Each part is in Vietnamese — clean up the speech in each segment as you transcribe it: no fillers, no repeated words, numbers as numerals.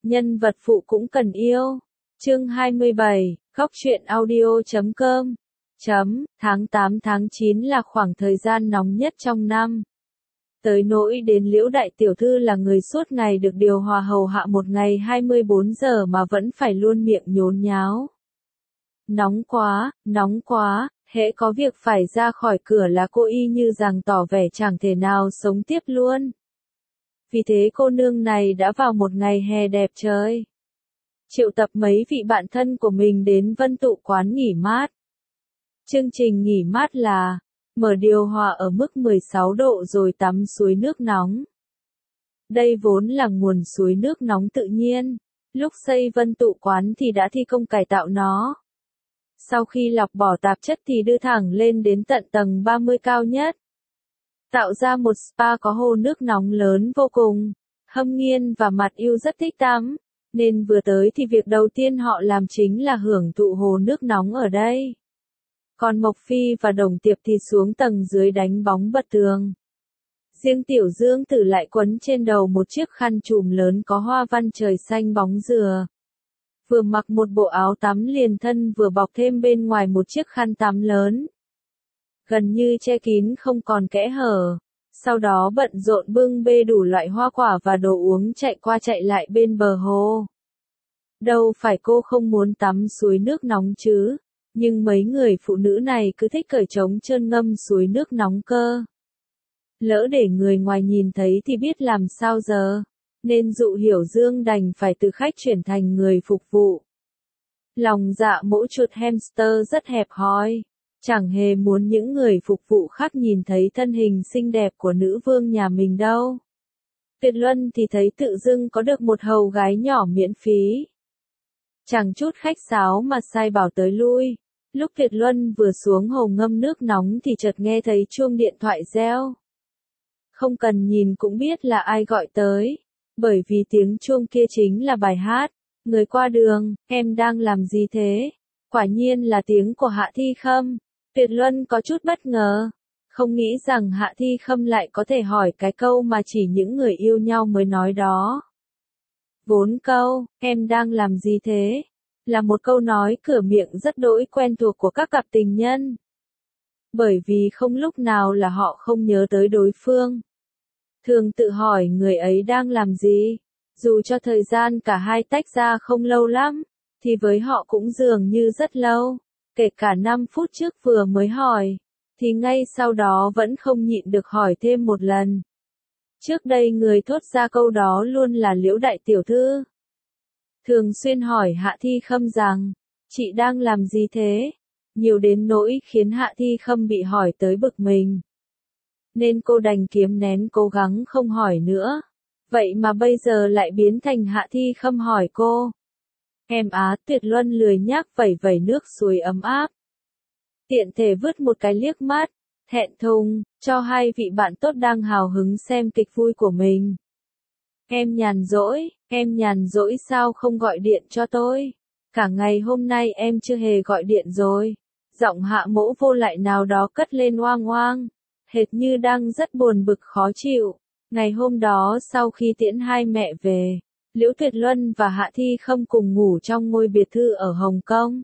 nhân vật phụ cũng cần yêu. Chương 27, Góc truyện audio.com. Tháng 8 tháng 9 là khoảng thời gian nóng nhất trong năm. Tới nỗi đến Liễu đại tiểu thư là người suốt ngày được điều hòa hầu hạ một ngày 24 giờ mà vẫn phải luôn miệng nhốn nháo. Nóng quá, hễ có việc phải ra khỏi cửa là cô y như rằng tỏ vẻ chẳng thể nào sống tiếp luôn. Vì thế cô nương này đã vào một ngày hè đẹp trời, triệu tập mấy vị bạn thân của mình đến Vân Tụ quán nghỉ mát. Chương trình nghỉ mát là mở điều hòa ở mức 16 độ rồi tắm suối nước nóng. Đây vốn là nguồn suối nước nóng tự nhiên, lúc xây Vân Tụ quán thì đã thi công cải tạo nó. Sau khi lọc bỏ tạp chất thì đưa thẳng lên đến tận tầng 30 cao nhất, tạo ra một spa có hồ nước nóng lớn vô cùng. Hâm Nghiên và Mặt Yêu rất thích tắm, nên vừa tới thì việc đầu tiên họ làm chính là hưởng thụ hồ nước nóng ở đây. Còn Mộc Phi và Đồng Tiệp thì xuống tầng dưới đánh bóng bật tường. Riêng Tiểu Dương Tử lại quấn trên đầu một chiếc khăn trùm lớn có hoa văn trời xanh bóng dừa. Vừa mặc một bộ áo tắm liền thân vừa bọc thêm bên ngoài một chiếc khăn tắm lớn, gần như che kín không còn kẽ hở. Sau đó bận rộn bưng bê đủ loại hoa quả và đồ uống chạy qua chạy lại bên bờ hồ. Đâu phải cô không muốn tắm suối nước nóng chứ, nhưng mấy người phụ nữ này cứ thích cởi trống trơn ngâm suối nước nóng cơ. Lỡ để người ngoài nhìn thấy thì biết làm sao giờ, nên Dụ Hiểu Dương đành phải từ khách chuyển thành người phục vụ. Lòng dạ mỗi chuột hamster rất hẹp hòi, chẳng hề muốn những người phục vụ khác nhìn thấy thân hình xinh đẹp của nữ vương nhà mình đâu. Tuyệt Luân thì thấy tự dưng có được một hầu gái nhỏ miễn phí, chẳng chút khách sáo mà sai bảo tới lui. Lúc Tuyệt Luân vừa xuống hồ ngâm nước nóng thì chợt nghe thấy chuông điện thoại reo. Không cần nhìn cũng biết là ai gọi tới, bởi vì tiếng chuông kia chính là bài hát Người qua đường, em đang làm gì thế? Quả nhiên là tiếng của Hạ Thi Khâm. Tuyệt Luân có chút bất ngờ, không nghĩ rằng Hạ Thi Khâm lại có thể hỏi cái câu mà chỉ những người yêu nhau mới nói đó. Vốn câu, em đang làm gì thế? Là một câu nói cửa miệng rất đỗi quen thuộc của các cặp tình nhân. Bởi vì không lúc nào là họ không nhớ tới đối phương. Thường tự hỏi người ấy đang làm gì, dù cho thời gian cả hai tách ra không lâu lắm, thì với họ cũng dường như rất lâu. Kể cả 5 phút trước vừa mới hỏi, thì ngay sau đó vẫn không nhịn được hỏi thêm một lần. Trước đây người thốt ra câu đó luôn là Liễu đại tiểu thư. Thường xuyên hỏi Hạ Thi Khâm rằng, chị đang làm gì thế? Nhiều đến nỗi khiến Hạ Thi Khâm bị hỏi tới bực mình. Nên cô đành kiềm nén cố gắng không hỏi nữa. Vậy mà bây giờ lại biến thành Hạ Thi Khâm hỏi cô. Em á, Tuyệt Luân lười nhác vẩy vẩy nước suối ấm áp. Tiện thể vứt một cái liếc mắt, thẹn thùng, cho hai vị bạn tốt đang hào hứng xem kịch vui của mình. Em nhàn rỗi sao không gọi điện cho tôi? Cả ngày hôm nay em chưa hề gọi điện rồi. Giọng Hạ Mỗ Vô lại nào đó cất lên oang oang, hệt như đang rất buồn bực khó chịu. Ngày hôm đó sau khi tiễn hai mẹ về, Liễu Tuyệt Luân và Hạ Thi Khâm cùng ngủ trong ngôi biệt thự ở Hồng Kông.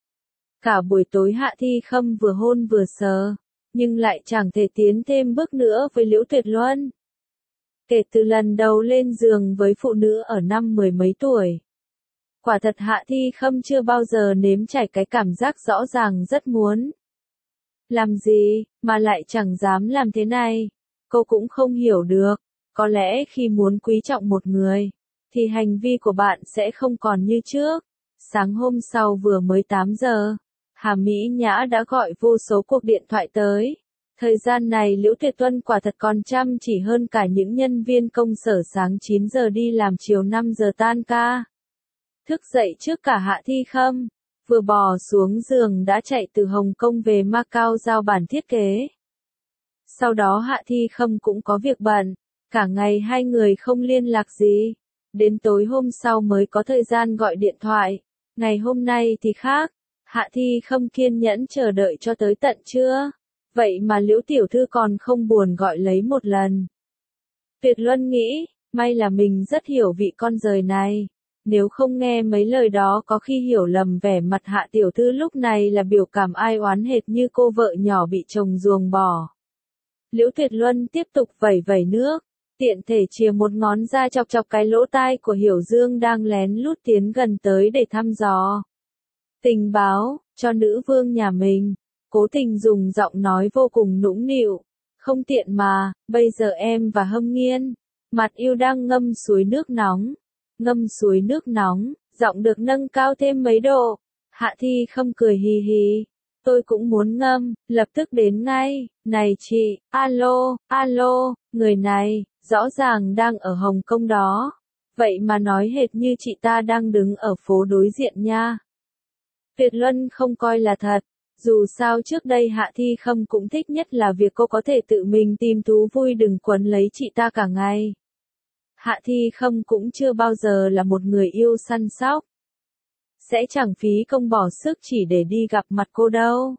Cả buổi tối Hạ Thi Khâm vừa hôn vừa sờ, nhưng lại chẳng thể tiến thêm bước nữa với Liễu Tuyệt Luân. Kể từ lần đầu lên giường với phụ nữ ở năm 10 mấy tuổi, quả thật Hạ Thi Khâm chưa bao giờ nếm trải cái cảm giác rõ ràng rất muốn làm gì, mà lại chẳng dám làm thế này. Cô cũng không hiểu được, có lẽ khi muốn quý trọng một người, thì hành vi của bạn sẽ không còn như trước. Sáng hôm sau vừa mới 8 giờ, Hà Mỹ Nhã đã gọi vô số cuộc điện thoại tới. Thời gian này Liễu Tuyệt Luân quả thật còn chăm chỉ hơn cả những nhân viên công sở sáng 9 giờ đi làm chiều 5 giờ tan ca. Thức dậy trước cả Hạ Thi Khâm, vừa bò xuống giường đã chạy từ Hồng Kông về Macau giao bản thiết kế. Sau đó Hạ Thi Khâm cũng có việc bận, cả ngày hai người không liên lạc gì. Đến tối hôm sau mới có thời gian gọi điện thoại. Ngày hôm nay thì khác, Hạ Thi Khâm kiên nhẫn chờ đợi cho tới tận trưa. Vậy mà Liễu tiểu thư còn không buồn gọi lấy một lần. Tuyệt Luân nghĩ, may là mình rất hiểu vị con dời này, Nếu không nghe mấy lời đó có khi hiểu lầm vẻ mặt Hạ tiểu thư lúc này là biểu cảm ai oán hệt như cô vợ nhỏ bị chồng ruồng bỏ. Liễu Tuyệt Luân tiếp tục vẩy vẩy nước, tiện thể chìa một ngón ra chọc chọc cái lỗ tai của Hiểu Dương đang lén lút tiến gần tới để thăm dò tình báo cho nữ vương nhà mình. Cố Tình dùng giọng nói vô cùng nũng nịu, không tiện mà, bây giờ em và Hâm Nghiên, Mặt Yêu đang ngâm suối nước nóng. Ngâm suối nước nóng, giọng được nâng cao thêm mấy độ. Hạ Thi Khâm cười hì hì. Tôi cũng muốn ngâm, lập tức đến ngay. Này chị, alo, alo, người này, rõ ràng đang ở Hồng Kông đó. Vậy mà nói hệt như chị ta đang đứng ở phố đối diện nha. Tuyệt Luân không coi là thật. Dù sao trước đây Hạ Thi Khâm cũng thích nhất là việc cô có thể tự mình tìm thú vui đừng quấn lấy chị ta cả ngày. Hạ Thi Khâm cũng chưa bao giờ là một người yêu săn sóc. Sẽ chẳng phí công bỏ sức chỉ để đi gặp mặt cô đâu.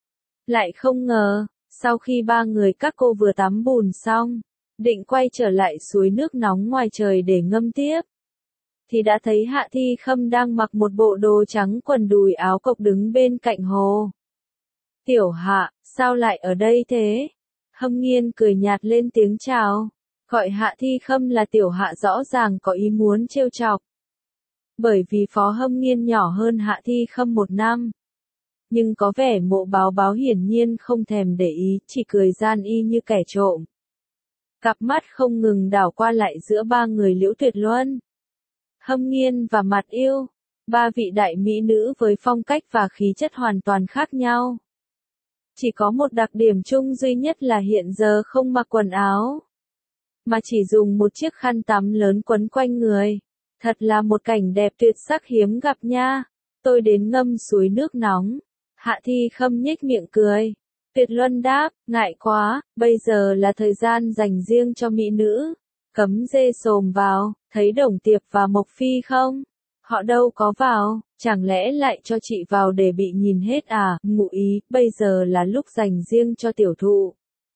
Lại không ngờ, sau khi ba người các cô vừa tắm bùn xong, định quay trở lại suối nước nóng ngoài trời để ngâm tiếp, thì đã thấy Hạ Thi Khâm đang mặc một bộ đồ trắng quần đùi áo cộc đứng bên cạnh hồ. Tiểu Hạ, sao lại ở đây thế? Hâm Nghiên cười nhạt lên tiếng chào. Gọi Hạ Thi Khâm là Tiểu Hạ rõ ràng có ý muốn trêu chọc. Bởi vì Phó Hâm Nghiên nhỏ hơn Hạ Thi Khâm 1 năm. Nhưng có vẻ Mộ Báo Báo hiển nhiên không thèm để ý, chỉ cười gian y như kẻ trộm. Cặp mắt không ngừng đảo qua lại giữa ba người Liễu Tuyệt Luân, Hâm Nghiên và Mặt Yêu, ba vị đại mỹ nữ với phong cách và khí chất hoàn toàn khác nhau. Chỉ có một đặc điểm chung duy nhất là hiện giờ không mặc quần áo, mà chỉ dùng một chiếc khăn tắm lớn quấn quanh người. Thật là một cảnh đẹp tuyệt sắc hiếm gặp nha. Tôi đến ngâm suối nước nóng. Hạ Thi Khâm nhếch miệng cười. Tuyệt Luân đáp, ngại quá, bây giờ là thời gian dành riêng cho mỹ nữ. Cấm dê xồm vào, thấy Đồng Tiệp và Mộc Phi không? Họ đâu có vào, chẳng lẽ lại cho chị vào để bị nhìn hết à? Ngụ ý, bây giờ là lúc dành riêng cho tiểu thụ.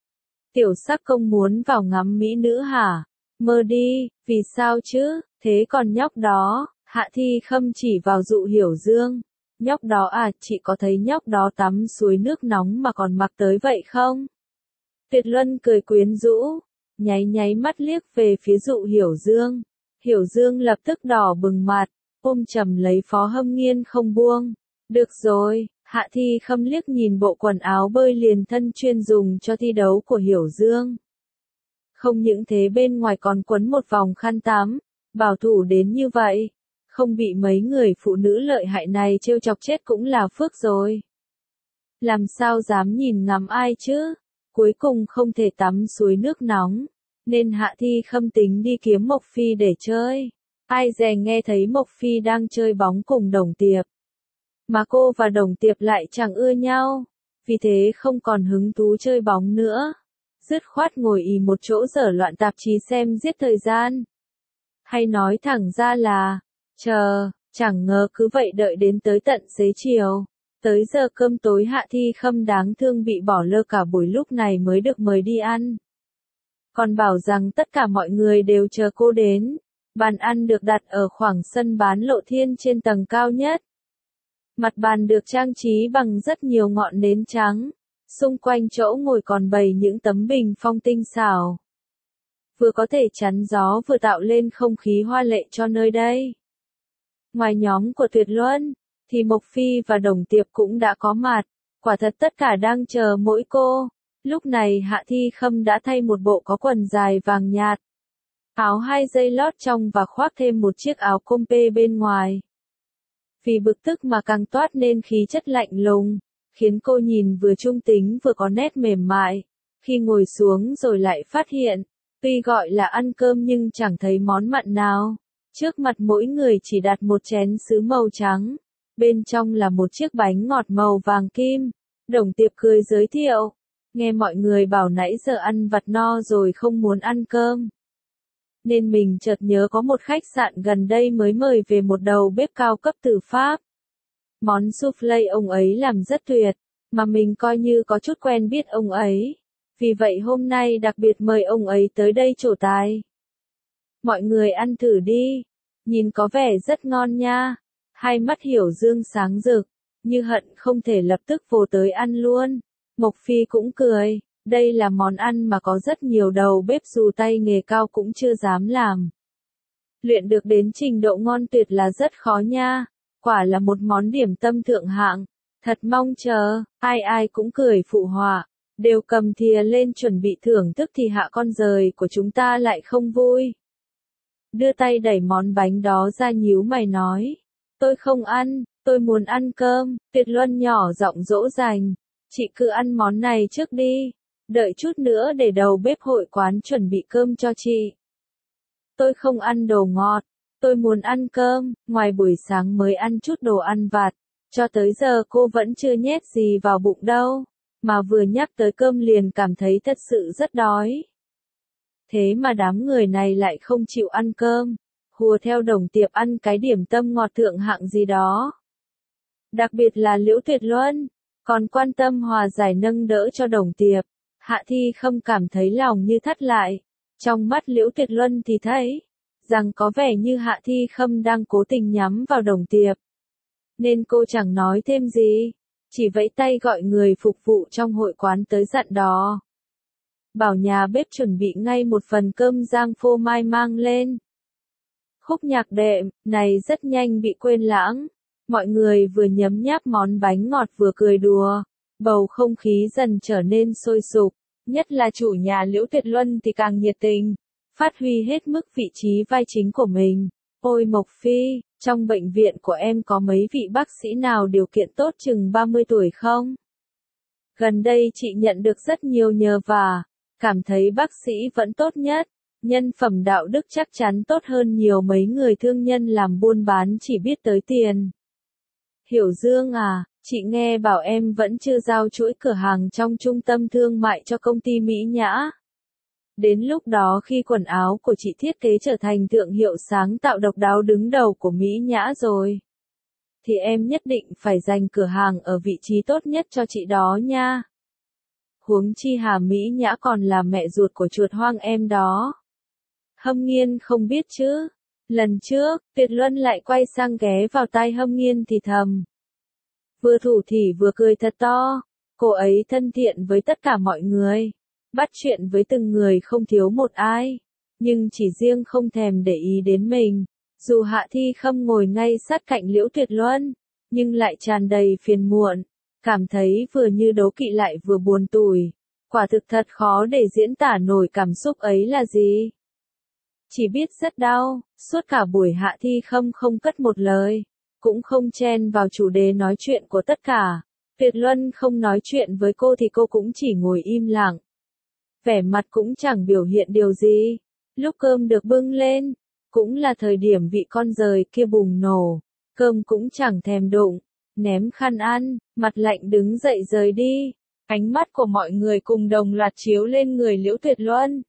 Tiểu sắc công muốn vào ngắm mỹ nữ hả? Mơ đi, vì sao chứ? Thế còn nhóc đó, Hạ Thi Khâm chỉ vào Dụ Hiểu Dương. Nhóc đó à, chị có thấy nhóc đó tắm suối nước nóng mà còn mặc tới vậy không? Tuyệt Luân cười quyến rũ, nháy mắt liếc về phía Dụ Hiểu Dương. Hiểu Dương lập tức đỏ bừng mặt, ôm chầm lấy Phó Hâm Nghiên không buông. Được rồi, Hạ Thi Khâm liếc nhìn bộ quần áo bơi liền thân chuyên dùng cho thi đấu của Hiểu Dương. Không những thế bên ngoài còn quấn một vòng khăn tắm, bảo thủ đến như vậy, không bị mấy người phụ nữ lợi hại này trêu chọc chết cũng là phước rồi. Làm sao dám nhìn ngắm ai chứ? Cuối cùng không thể tắm suối nước nóng, nên Hạ Thi Khâm tính đi kiếm Mộc Phi để chơi. Ai dè nghe thấy Mộc Phi đang chơi bóng cùng Đồng Tiệp, mà cô và Đồng Tiệp lại chẳng ưa nhau, vì thế không còn hứng thú chơi bóng nữa. Dứt khoát ngồi ì một chỗ dở loạn tạp chí xem giết thời gian. Hay nói thẳng ra là, chẳng ngờ cứ vậy đợi đến tới tận xế chiều. Tới giờ cơm tối Hạ Thi Khâm đáng thương bị bỏ lơ cả buổi lúc này mới được mời đi ăn. Còn bảo rằng tất cả mọi người đều chờ cô đến. Bàn ăn được đặt ở khoảng sân bán lộ thiên trên tầng cao nhất. Mặt bàn được trang trí bằng rất nhiều ngọn nến trắng. Xung quanh chỗ ngồi còn bày những tấm bình phong tinh xảo. Vừa có thể chắn gió vừa tạo lên không khí hoa lệ cho nơi đây. Ngoài nhóm của Tuyệt Luân, thì Mộc Phi và Đồng Tiệp cũng đã có mặt. Quả thật tất cả đang chờ mỗi cô. Lúc này Hạ Thi Khâm đã thay một bộ có quần dài vàng nhạt, áo 2 dây lót trong và khoác thêm một chiếc áo compe bên ngoài. Vì bực tức mà càng toát nên khí chất lạnh lùng, khiến cô nhìn vừa trung tính vừa có nét mềm mại. Khi ngồi xuống rồi lại phát hiện, tuy gọi là ăn cơm nhưng chẳng thấy món mặn nào. Trước mặt mỗi người chỉ đặt một chén sứ màu trắng, bên trong là một chiếc bánh ngọt màu vàng kim. Đồng Tiệp cười giới thiệu, nghe mọi người bảo nãy giờ ăn vặt no rồi không muốn ăn cơm, nên mình chợt nhớ có một khách sạn gần đây mới mời về một đầu bếp cao cấp từ Pháp. Món soufflé ông ấy làm rất tuyệt, mà mình coi như có chút quen biết ông ấy. Vì vậy hôm nay đặc biệt mời ông ấy tới đây trổ tài. Mọi người ăn thử đi. nhìn có vẻ rất ngon nha. Hai mắt Hiểu Dương sáng rực, như hận không thể lập tức vồ tới ăn luôn. Mộc Phi cũng cười, đây là món ăn mà có rất nhiều đầu bếp dù tay nghề cao cũng chưa dám làm. Luyện được đến trình độ ngon tuyệt là rất khó nha, quả là một món điểm tâm thượng hạng, thật mong chờ, ai cũng cười phụ họa, đều cầm thìa lên chuẩn bị thưởng thức thì Hạ con dời của chúng ta lại không vui. Đưa tay đẩy món bánh đó ra nhíu mày nói, tôi không ăn, tôi muốn ăn cơm. Tuyệt Luân nhỏ giọng dỗ dành, chị cứ ăn món này trước đi, đợi chút nữa để đầu bếp hội quán chuẩn bị cơm cho chị. Tôi không ăn đồ ngọt, tôi muốn ăn cơm, ngoài buổi sáng mới ăn chút đồ ăn vặt, cho tới giờ cô vẫn chưa nhét gì vào bụng đâu, mà vừa nhắc tới cơm liền cảm thấy thật sự rất đói. Thế mà đám người này lại không chịu ăn cơm, hùa theo Đồng Tiệp ăn cái điểm tâm ngọt thượng hạng gì đó. Đặc biệt là Liễu Tuyệt Luân, còn quan tâm hòa giải nâng đỡ cho Đồng Tiệp, Hạ Thi Khâm cảm thấy lòng như thắt lại. Trong mắt Liễu Tuyệt Luân thì thấy rằng có vẻ như Hạ Thi Khâm đang cố tình nhắm vào Đồng Tiệp. Nên cô chẳng nói thêm gì, chỉ vẫy tay gọi người phục vụ trong hội quán tới dặn dò. Bảo nhà bếp chuẩn bị ngay một phần cơm rang phô mai mang lên. Khúc nhạc đệm này rất nhanh bị quên lãng. Mọi người vừa nhấm nháp món bánh ngọt vừa cười đùa. Bầu không khí dần trở nên sôi sục. Nhất là chủ nhà Liễu Tuyệt Luân thì càng nhiệt tình. Phát huy hết mức vị trí vai chính của mình. Ôi Mộc Phi, trong bệnh viện của em có mấy vị bác sĩ nào điều kiện tốt chừng 30 tuổi không? Gần đây chị nhận được rất nhiều nhờ vả. Cảm thấy bác sĩ vẫn tốt nhất, nhân phẩm đạo đức chắc chắn tốt hơn nhiều mấy người thương nhân làm buôn bán chỉ biết tới tiền. Hiểu Dương à, chị nghe bảo em vẫn chưa giao chuỗi cửa hàng trong trung tâm thương mại cho công ty Mỹ Nhã. Đến lúc đó khi quần áo của chị thiết kế trở thành thương hiệu sáng tạo độc đáo đứng đầu của Mỹ Nhã rồi, thì em nhất định phải giành cửa hàng ở vị trí tốt nhất cho chị đó nha. Huống chi Hà Mỹ Nhã còn là mẹ ruột của chuột hoang em đó. Hâm Nghiên không biết chứ. Lần trước, Tuyệt Luân lại quay sang ghé vào tai Hâm Nghiên thì thầm. Vừa thủ thỉ vừa cười thật to. Cô ấy thân thiện với tất cả mọi người. Bắt chuyện với từng người không thiếu một ai. Nhưng chỉ riêng không thèm để ý đến mình. Dù Hạ Thi Khâm ngồi ngay sát cạnh Liễu Tuyệt Luân, nhưng lại tràn đầy phiền muộn. Cảm thấy vừa như đố kỵ lại vừa buồn tủi. Quả thực thật khó để diễn tả nổi cảm xúc ấy là gì. Chỉ biết rất đau, suốt cả buổi Hạ Thi Khâm không cất một lời, cũng không chen vào chủ đề nói chuyện của tất cả. Tuyệt Luân không nói chuyện với cô thì cô cũng chỉ ngồi im lặng. Vẻ mặt cũng chẳng biểu hiện điều gì. Lúc cơm được bưng lên, cũng là thời điểm vị con dời kia bùng nổ, cơm cũng chẳng thèm đụng. Ném khăn ăn, mặt lạnh đứng dậy rời đi. Ánh mắt của mọi người cùng đồng loạt chiếu lên người Liễu Tuyệt Luân.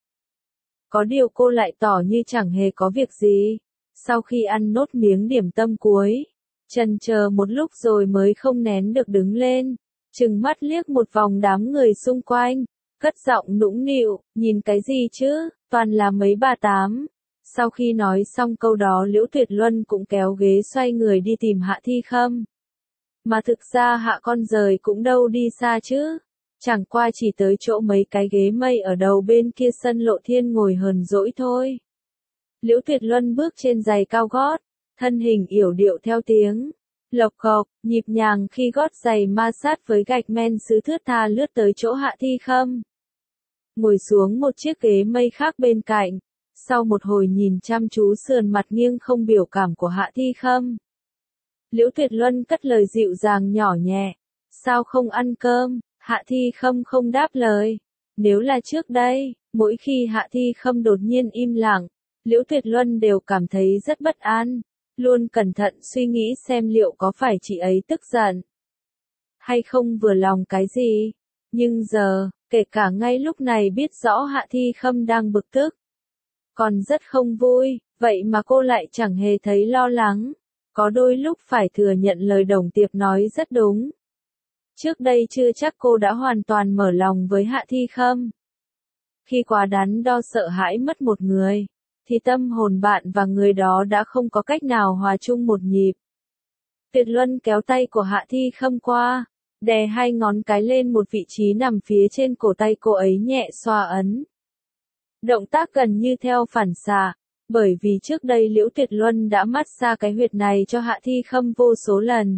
Có điều cô lại tỏ như chẳng hề có việc gì. Sau khi ăn nốt miếng điểm tâm cuối, chần chờ một lúc rồi mới không nén được đứng lên, trừng mắt liếc một vòng đám người xung quanh, cất giọng nũng nịu, nhìn cái gì chứ, toàn là mấy bà tám. Sau khi nói xong câu đó Liễu Tuyệt Luân cũng kéo ghế xoay người đi tìm Hạ Thi Khâm. Mà thực ra Hạ con dời cũng đâu đi xa chứ. Chẳng qua chỉ tới chỗ mấy cái ghế mây ở đầu bên kia sân Lộ Thiên ngồi hờn dỗi thôi. Liễu Tuyệt Luân bước trên giày cao gót, thân hình yểu điệu theo tiếng lộc cộc, nhịp nhàng khi gót giày ma sát với gạch men sứ thướt tha lướt tới chỗ Hạ Thi Khâm. Ngồi xuống một chiếc ghế mây khác bên cạnh, sau một hồi nhìn chăm chú sườn mặt nghiêng không biểu cảm của Hạ Thi Khâm. Liễu Tuyệt Luân cất lời dịu dàng nhỏ nhẹ, sao không ăn cơm? Hạ Thi Khâm không đáp lời. Nếu là trước đây, mỗi khi Hạ Thi Khâm đột nhiên im lặng, Liễu Tuyệt Luân đều cảm thấy rất bất an, luôn cẩn thận suy nghĩ xem liệu có phải chị ấy tức giận hay không vừa lòng cái gì. Nhưng giờ, kể cả ngay lúc này biết rõ Hạ Thi Khâm đang bực tức, còn rất không vui, vậy mà cô lại chẳng hề thấy lo lắng. Có đôi lúc phải thừa nhận lời Đồng Tiệp nói rất đúng. Trước đây chưa chắc cô đã hoàn toàn mở lòng với Hạ Thi Khâm. Khi quá đắn đo sợ hãi mất một người, thì tâm hồn bạn và người đó đã không có cách nào hòa chung một nhịp. Tuyệt Luân kéo tay của Hạ Thi Khâm qua, đè hai ngón cái lên một vị trí nằm phía trên cổ tay cô ấy nhẹ xoa ấn. Động tác gần như theo phản xạ, bởi vì trước đây Liễu Tuyệt Luân đã mát xa cái huyệt này cho Hạ Thi Khâm vô số lần.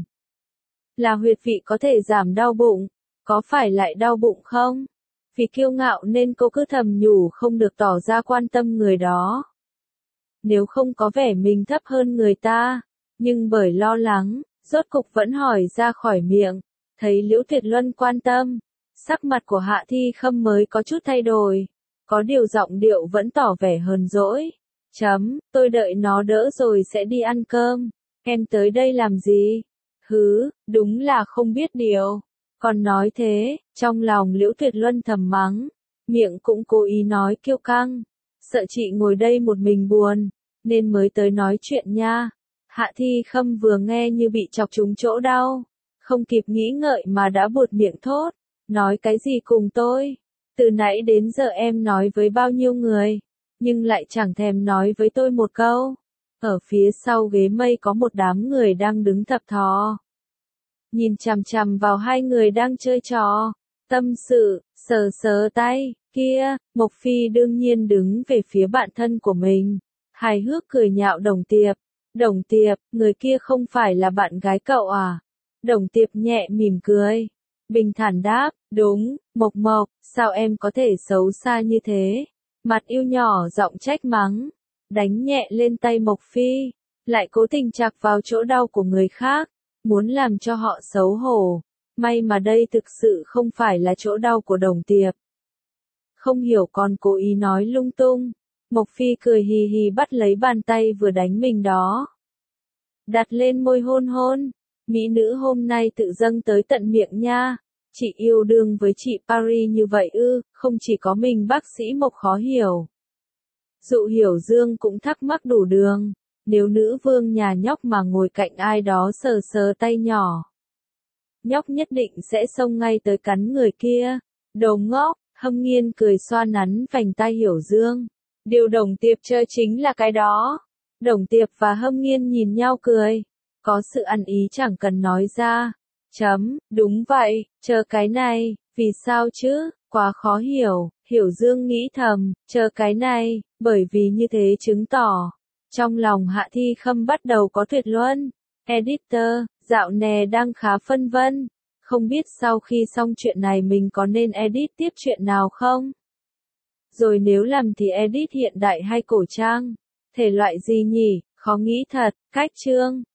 Là huyệt vị có thể giảm đau bụng, có phải lại đau bụng không? Vì kiêu ngạo nên cô cứ thầm nhủ không được tỏ ra quan tâm người đó. Nếu không có vẻ mình thấp hơn người ta, nhưng bởi lo lắng, rốt cục vẫn hỏi ra khỏi miệng, thấy Liễu Tuyệt Luân quan tâm, sắc mặt của Hạ Thi Khâm mới có chút thay đổi, có điều giọng điệu vẫn tỏ vẻ hờn dỗi. Tôi đợi nó đỡ rồi sẽ đi ăn cơm, em tới đây làm gì? Hứ, đúng là không biết điều. Còn nói thế, trong lòng Liễu Tuyệt Luân thầm mắng, miệng cũng cố ý nói kiêu căng, sợ chị ngồi đây một mình buồn, nên mới tới nói chuyện nha. Hạ Thi Khâm vừa nghe như bị chọc trúng chỗ đau, không kịp nghĩ ngợi mà đã buột miệng thốt, nói cái gì cùng tôi? Từ nãy đến giờ em nói với bao nhiêu người, nhưng lại chẳng thèm nói với tôi một câu. Ở phía sau ghế mây có một đám người đang đứng thập thò, nhìn chằm chằm vào hai người đang chơi trò, tâm sự, sờ sờ tay, kia, Mộc Phi đương nhiên đứng về phía bạn thân của mình, hài hước cười nhạo Đồng Tiệp, người kia không phải là bạn gái cậu à? Đồng Tiệp nhẹ mỉm cười, bình thản đáp, đúng, Mộc, sao em có thể xấu xa như thế? Mặt yêu nhỏ giọng trách mắng, đánh nhẹ lên tay Mộc Phi, lại cố tình chạc vào chỗ đau của người khác, muốn làm cho họ xấu hổ. May mà đây thực sự không phải là chỗ đau của Đồng Tiệp. Không hiểu còn cố ý nói lung tung. Mộc Phi cười hì hì bắt lấy bàn tay vừa đánh mình đó, đặt lên môi hôn hôn. Mỹ nữ hôm nay tự dâng tới tận miệng nha. Chị yêu đương với chị Paris như vậy ư? Không chỉ có mình bác sĩ Mộc khó hiểu, Dụ Hiểu Dương cũng thắc mắc đủ đường. Nếu nữ vương nhà nhóc mà ngồi cạnh ai đó sờ sờ tay nhỏ, nhóc nhất định sẽ xông ngay tới cắn người kia. Đồ ngốc, Hâm Nghiên cười xoa nắn vành tai Hiểu Dương. Điều Đồng Tiệp chơi chính là cái đó. Đồng Tiệp và Hâm Nghiên nhìn nhau cười, có sự ăn ý chẳng cần nói ra. Đúng vậy, chờ cái này, vì sao chứ, quá khó hiểu. Hiểu Dương nghĩ thầm, chờ cái này, bởi vì như thế chứng tỏ, trong lòng Hạ Thi Khâm bắt đầu có Tuyệt Luân. Editor, dạo nè đang khá phân vân, không biết sau khi xong chuyện này mình có nên edit tiếp chuyện nào không? Rồi nếu làm thì edit hiện đại hay cổ trang? Thể loại gì nhỉ? Khó nghĩ thật. Cách chương